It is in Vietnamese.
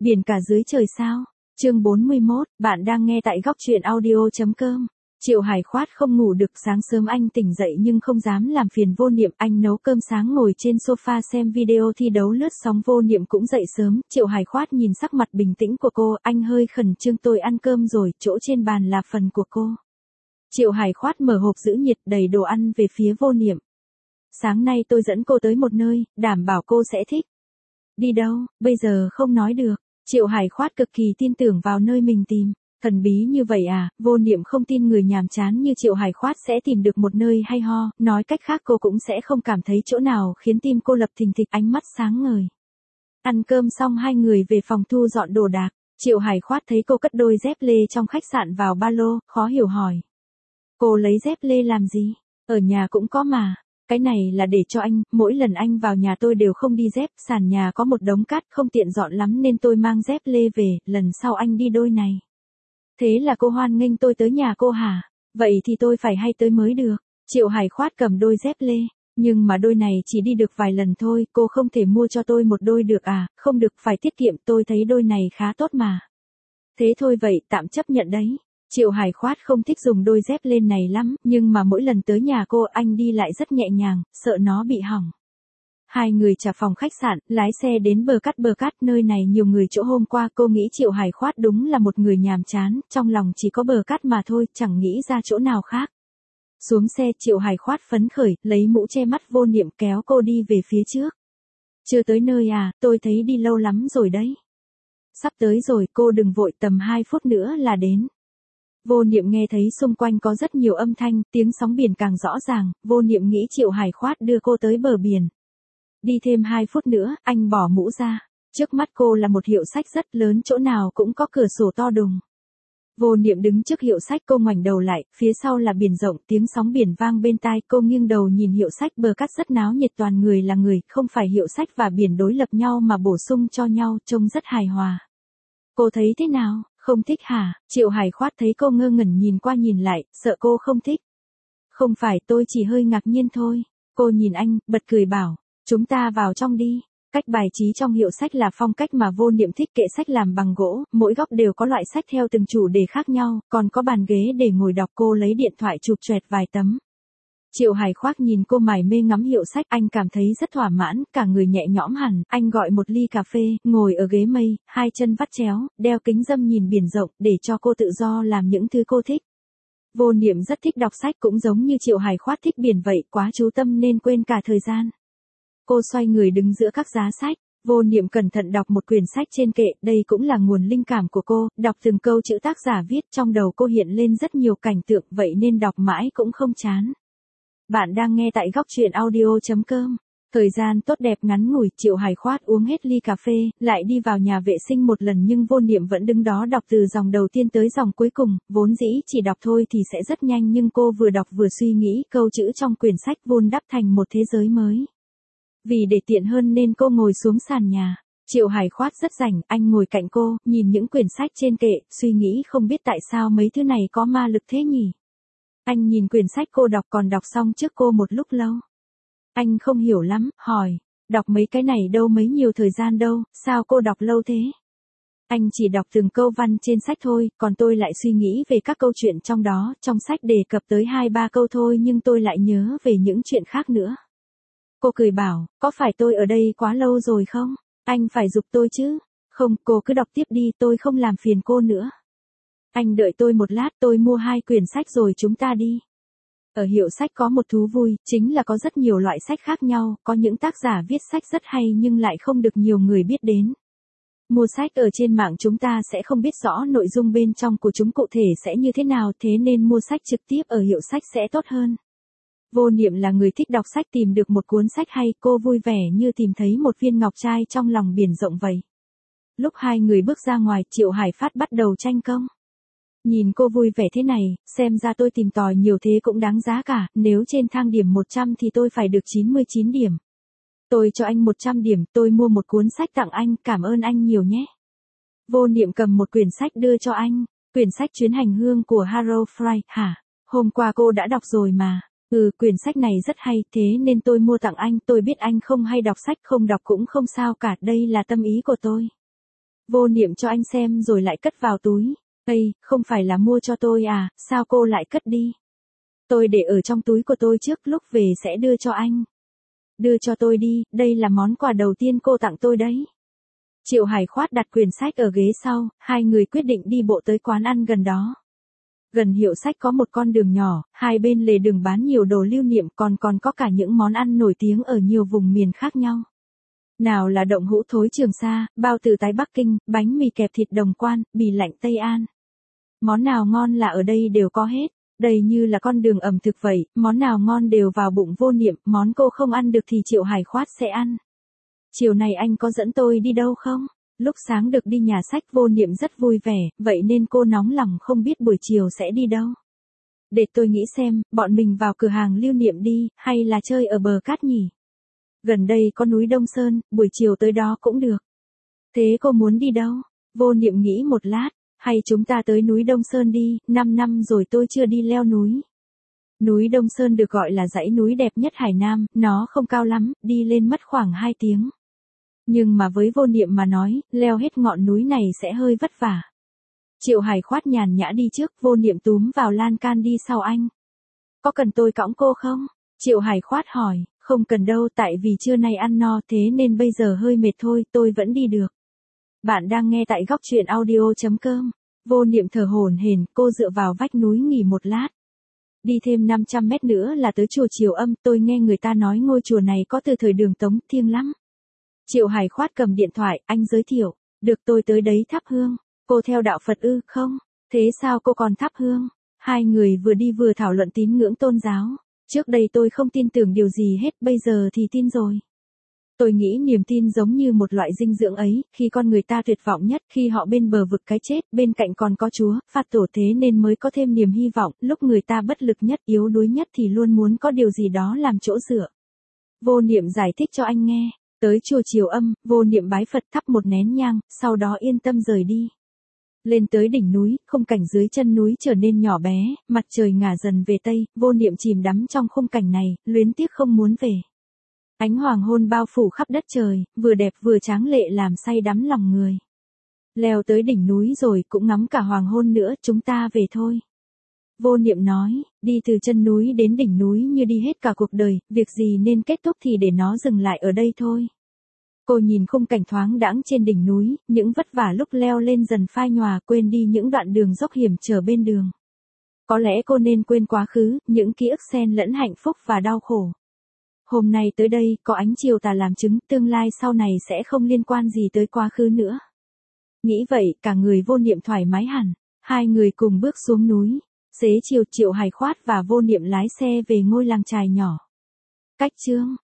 Biển cả dưới trời sao? Chương 41, bạn đang nghe tại góc truyện audio.com. Triệu Hải Khoát không ngủ được, sáng sớm anh tỉnh dậy nhưng không dám làm phiền Vô Niệm, anh nấu cơm sáng ngồi trên sofa xem video thi đấu lướt sóng. Vô Niệm cũng dậy sớm, Triệu Hải Khoát nhìn sắc mặt bình tĩnh của cô, anh hơi khẩn trương. Tôi ăn cơm rồi, chỗ trên bàn là phần của cô. Triệu Hải Khoát mở hộp giữ nhiệt đầy đồ ăn về phía Vô Niệm. Sáng nay tôi dẫn cô tới một nơi, đảm bảo cô sẽ thích. Đi đâu, bây giờ không nói được. Triệu Hải Khoát cực kỳ tin tưởng vào nơi mình tìm. Thần bí như vậy à? Vô Niệm không tin người nhàm chán như Triệu Hải Khoát sẽ tìm được một nơi hay ho, nói cách khác cô cũng sẽ không cảm thấy chỗ nào khiến tim cô lập thình thịch, ánh mắt sáng ngời. Ăn cơm xong hai người về phòng thu dọn đồ đạc, Triệu Hải Khoát thấy cô cất đôi dép lê trong khách sạn vào ba lô, khó hiểu hỏi. Cô lấy dép lê làm gì? Ở nhà cũng có mà. Cái này là để cho anh, mỗi lần anh vào nhà tôi đều không đi dép, sàn nhà có một đống cát không tiện dọn lắm nên tôi mang dép lê về, lần sau anh đi đôi này. Thế là cô hoan nghênh tôi tới nhà cô hả? Vậy thì tôi phải hay tới mới được. Triệu Hải Khoát cầm đôi dép lê, nhưng mà đôi này chỉ đi được vài lần thôi, cô không thể mua cho tôi một đôi được à? Không được, phải tiết kiệm, tôi thấy đôi này khá tốt mà. Thế thôi vậy, tạm chấp nhận đấy. Triệu Hải Khoát không thích dùng đôi dép lên này lắm, nhưng mà mỗi lần tới nhà cô anh đi lại rất nhẹ nhàng, sợ nó bị hỏng. Hai người trả phòng khách sạn, lái xe đến bờ cát, nơi này nhiều người chỗ. Hôm qua cô nghĩ Triệu Hải Khoát đúng là một người nhàm chán, trong lòng chỉ có bờ cát mà thôi, chẳng nghĩ ra chỗ nào khác. Xuống xe Triệu Hải Khoát phấn khởi, lấy mũ che mắt. Vô Niệm kéo cô đi về phía trước. Chưa tới nơi à, tôi thấy đi lâu lắm rồi đấy. Sắp tới rồi, cô đừng vội, tầm 2 phút nữa là đến. Vô Niệm nghe thấy xung quanh có rất nhiều âm thanh, tiếng sóng biển càng rõ ràng, Vô Niệm nghĩ Triệu Hải Khoát đưa cô tới bờ biển. Đi thêm 2 phút nữa, anh bỏ mũ ra. Trước mắt cô là một hiệu sách rất lớn, chỗ nào cũng có cửa sổ to đùng. Vô Niệm đứng trước hiệu sách, cô ngoảnh đầu lại, phía sau là biển rộng, tiếng sóng biển vang bên tai. Cô nghiêng đầu nhìn hiệu sách, bờ cát rất náo nhiệt, toàn người là người, không phải hiệu sách và biển đối lập nhau mà bổ sung cho nhau, trông rất hài hòa. Cô thấy thế nào? Không thích hả? Triệu Hải Khoát thấy cô ngơ ngẩn nhìn qua nhìn lại, sợ cô không thích. Không phải, tôi chỉ hơi ngạc nhiên thôi. Cô nhìn anh, bật cười bảo, chúng ta vào trong đi. Cách bài trí trong hiệu sách là phong cách mà Vô Niệm thích, kệ sách làm bằng gỗ, mỗi góc đều có loại sách theo từng chủ đề khác nhau, còn có bàn ghế để ngồi đọc. Cô lấy điện thoại chụp choẹt vài tấm. Triệu Hải Khoát nhìn cô mải mê ngắm hiệu sách, anh cảm thấy rất thỏa mãn, cả người nhẹ nhõm hẳn. Anh gọi một ly cà phê, ngồi ở ghế mây, hai chân vắt chéo, đeo kính râm nhìn biển rộng, để cho cô tự do làm những thứ cô thích. Vô Niệm rất thích đọc sách, cũng giống như Triệu Hải Khoát thích biển vậy, quá chú tâm nên quên cả thời gian. Cô xoay người đứng giữa các giá sách. Vô Niệm cẩn thận đọc một quyển sách trên kệ, đây cũng là nguồn linh cảm của cô, đọc từng câu chữ tác giả viết, trong đầu cô hiện lên rất nhiều cảnh tượng, vậy nên đọc mãi cũng không chán. Bạn đang nghe tại góc truyện audio.com. Thời gian tốt đẹp ngắn ngủi, Triệu Hải Khoát uống hết ly cà phê, lại đi vào nhà vệ sinh một lần, nhưng Vô Niệm vẫn đứng đó đọc từ dòng đầu tiên tới dòng cuối cùng. Vốn dĩ chỉ đọc thôi thì sẽ rất nhanh, nhưng cô vừa đọc vừa suy nghĩ, câu chữ trong quyển sách vun đắp thành một thế giới mới. Vì để tiện hơn nên cô ngồi xuống sàn nhà. Triệu Hải Khoát rất rảnh, anh ngồi cạnh cô, nhìn những quyển sách trên kệ, suy nghĩ không biết tại sao mấy thứ này có ma lực thế nhỉ. Anh nhìn quyển sách cô đọc, còn đọc xong trước cô một lúc lâu. Anh không hiểu lắm, hỏi, đọc mấy cái này đâu mấy nhiều thời gian đâu, sao cô đọc lâu thế? Anh chỉ đọc từng câu văn trên sách thôi, còn tôi lại suy nghĩ về các câu chuyện trong đó, trong sách đề cập tới 2-3 câu thôi nhưng tôi lại nhớ về những chuyện khác nữa. Cô cười bảo, có phải tôi ở đây quá lâu rồi không? Anh phải giục tôi chứ? Không, cô cứ đọc tiếp đi, tôi không làm phiền cô nữa. Anh đợi tôi một lát, tôi mua 2 quyển sách rồi chúng ta đi. Ở hiệu sách có một thú vui, chính là có rất nhiều loại sách khác nhau, có những tác giả viết sách rất hay nhưng lại không được nhiều người biết đến. Mua sách ở trên mạng chúng ta sẽ không biết rõ nội dung bên trong của chúng cụ thể sẽ như thế nào, thế nên mua sách trực tiếp ở hiệu sách sẽ tốt hơn. Vô Niệm là người thích đọc sách, tìm được một cuốn sách hay, cô vui vẻ như tìm thấy một viên ngọc trai trong lòng biển rộng vậy. Lúc hai người bước ra ngoài, Triệu Hải Phát bắt đầu tranh công. Nhìn cô vui vẻ thế này, xem ra tôi tìm tòi nhiều thế cũng đáng giá cả, nếu trên thang điểm 100 thì tôi phải được 99 điểm. Tôi cho anh 100 điểm, tôi mua một cuốn sách tặng anh, cảm ơn anh nhiều nhé. Vô Niệm cầm một quyển sách đưa cho anh, quyển sách Chuyến hành hương của Harold Fry, hả? Hôm qua cô đã đọc rồi mà. Quyển sách này rất hay, thế nên tôi mua tặng anh, tôi biết anh không hay đọc sách, không đọc cũng không sao cả, đây là tâm ý của tôi. Vô niệm cho anh xem rồi lại cất vào túi. Ây, không phải là mua cho tôi à, sao cô lại cất đi? Tôi để ở trong túi của tôi trước, lúc về sẽ đưa cho anh. Đưa cho tôi đi, đây là món quà đầu tiên cô tặng tôi đấy. Triệu Hải Khoát đặt quyển sách ở ghế sau, hai người quyết định đi bộ tới quán ăn gần đó. Gần hiệu sách có một con đường nhỏ, hai bên lề đường bán nhiều đồ lưu niệm, còn có cả những món ăn nổi tiếng ở nhiều vùng miền khác nhau. Nào là đậu hũ thối Trường Sa, bao tử tái Bắc Kinh, bánh mì kẹp thịt Đồng Quan, bì lạnh Tây An. Món nào ngon là ở đây đều có hết. Đây như là con đường ẩm thực vậy, món nào ngon đều vào bụng Vô Niệm, món cô không ăn được thì Triệu Hải Khoát sẽ ăn. Chiều này anh có dẫn tôi đi đâu không? Lúc sáng được đi nhà sách Vô Niệm rất vui vẻ, vậy nên cô nóng lòng không biết buổi chiều sẽ đi đâu. Để tôi nghĩ xem, bọn mình vào cửa hàng lưu niệm đi, hay là chơi ở bờ cát nhỉ? Gần đây có núi Đông Sơn, buổi chiều tới đó cũng được. Thế cô muốn đi đâu? Vô Niệm nghĩ một lát, hay chúng ta tới núi Đông Sơn đi, 5 năm rồi tôi chưa đi leo núi. Núi Đông Sơn được gọi là dãy núi đẹp nhất Hải Nam, nó không cao lắm, đi lên mất khoảng 2 tiếng. Nhưng mà với Vô Niệm mà nói, leo hết ngọn núi này sẽ hơi vất vả. Triệu Hải Khoát nhàn nhã đi trước, Vô Niệm túm vào lan can đi sau anh. Có cần tôi cõng cô không? Triệu Hải Khoát hỏi, không cần đâu, tại vì trưa nay ăn no thế nên bây giờ hơi mệt thôi, tôi vẫn đi được. Bạn đang nghe tại góc truyện audio.com. Vô Niệm thở hổn hển, cô dựa vào vách núi nghỉ một lát. Đi thêm 500 mét nữa là tới chùa Triều Âm, tôi nghe người ta nói ngôi chùa này có từ thời Đường Tống, thiêng lắm. Triệu Hải Khoát cầm điện thoại, anh giới thiệu, được tôi tới đấy thắp hương. Cô theo đạo Phật ư? Không, thế sao cô còn thắp hương? Hai người vừa đi vừa thảo luận tín ngưỡng tôn giáo. Trước đây tôi không tin tưởng điều gì hết, bây giờ thì tin rồi. Tôi nghĩ niềm tin giống như một loại dinh dưỡng ấy, khi con người ta tuyệt vọng nhất, khi họ bên bờ vực cái chết, bên cạnh còn có Chúa, phạt tổ, thế nên mới có thêm niềm hy vọng, lúc người ta bất lực nhất, yếu đuối nhất thì luôn muốn có điều gì đó làm chỗ dựa. Vô Niệm giải thích cho anh nghe, tới chùa Triều Âm, Vô Niệm bái Phật thắp một nén nhang, sau đó yên tâm rời đi. Lên tới đỉnh núi, khung cảnh dưới chân núi trở nên nhỏ bé, mặt trời ngả dần về tây, Vô Niệm chìm đắm trong khung cảnh này, luyến tiếc không muốn về. Ánh hoàng hôn bao phủ khắp đất trời, vừa đẹp vừa tráng lệ làm say đắm lòng người. Leo tới đỉnh núi rồi cũng ngắm cả hoàng hôn nữa, chúng ta về thôi. Vô Niệm nói, đi từ chân núi đến đỉnh núi như đi hết cả cuộc đời, việc gì nên kết thúc thì để nó dừng lại ở đây thôi. Cô nhìn khung cảnh thoáng đãng trên đỉnh núi, những vất vả lúc leo lên dần phai nhòa, quên đi những đoạn đường dốc hiểm trở bên đường. Có lẽ cô nên quên quá khứ, những ký ức xen lẫn hạnh phúc và đau khổ. Hôm nay tới đây, có ánh chiều tà làm chứng, tương lai sau này sẽ không liên quan gì tới quá khứ nữa. Nghĩ vậy, cả người Vô Niệm thoải mái hẳn. Hai người cùng bước xuống núi. Xế chiều, Triệu Hải Khoát và Vô Niệm lái xe về ngôi làng chài nhỏ. Cách chương